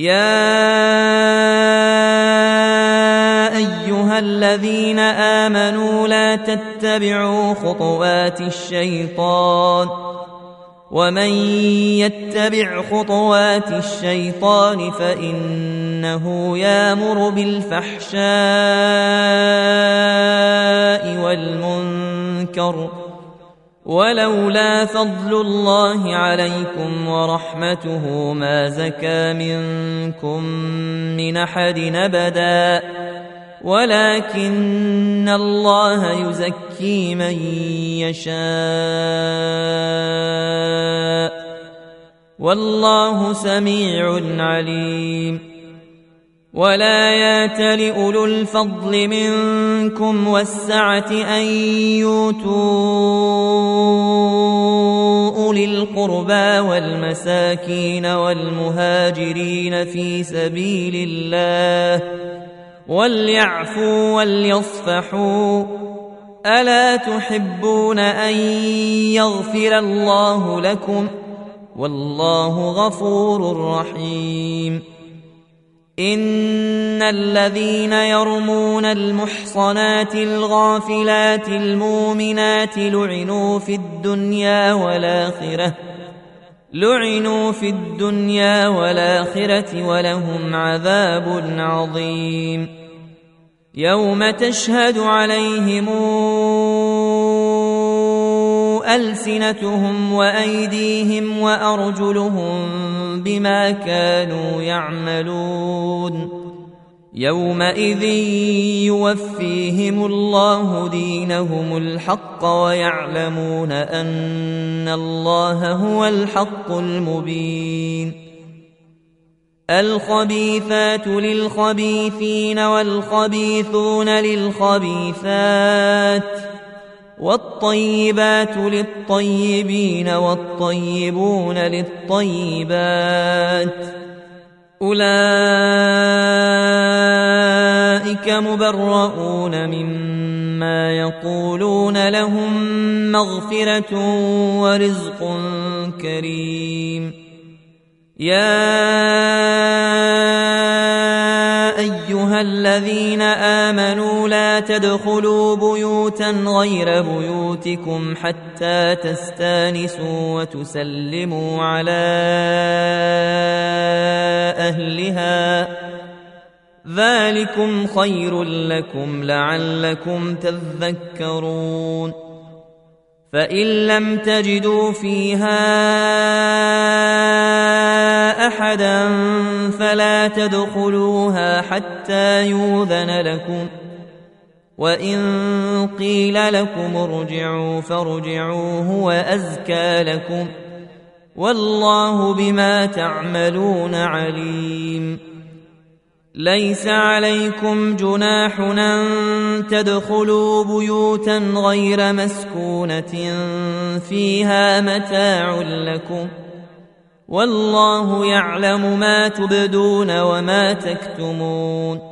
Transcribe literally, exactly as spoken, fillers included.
يا أيها الذين آمنوا لا تتبعوا خطوات الشيطان ومن يتبع خطوات الشيطان فإنه يأمر بالفحشاء والمنكر ولولا فضل الله عليكم ورحمته ما زكى منكم من أحد أبدا ولكن الله يزكي من يشاء والله سميع عليم. ولا يأتل أولو الفضل منكم والسعة أن يؤتوا أولي القربى والمساكين والمهاجرين في سبيل الله وليعفوا وليصفحوا ألا تحبون أن يغفر الله لكم والله غفور رحيم. إن الذين يرمون المحصنات الغافلات المؤمنات لعنوا في الدنيا والآخرة لعنوا في الدنيا والآخرة ولهم عذاب عظيم. يوم تشهد عليهم ألسنتهم وأيديهم وأرجلهم بما كانوا يعملون يومئذ يوفيهم الله دينهم الحق ويعلمون أن الله هو الحق المبين. الخبيثات للخبيثين والخبيثون للخبيثات والطيبات للطيبين والطيبون للطيبات أولئك مبرؤون مما يقولون لهم مغفرة ورزق كريم. يا أيها الذين آمنوا لا تدخلوا بيوتا غير بيوتكم حتى تستانسوا وتسلموا على أهلها ذلكم خير لكم لعلكم تذكرون. فإن لم تجدوا فيها أحدا فلا تدخلوها حتى يؤذن لكم وإن قيل لكم ارجعوا فارجعوا هو أزكى لكم والله بما تعملون عليم. ليس عليكم جناح أن تدخلوا بيوتا غير مسكونة فيها متاع لكم والله يعلم ما تبدون وما تكتمون.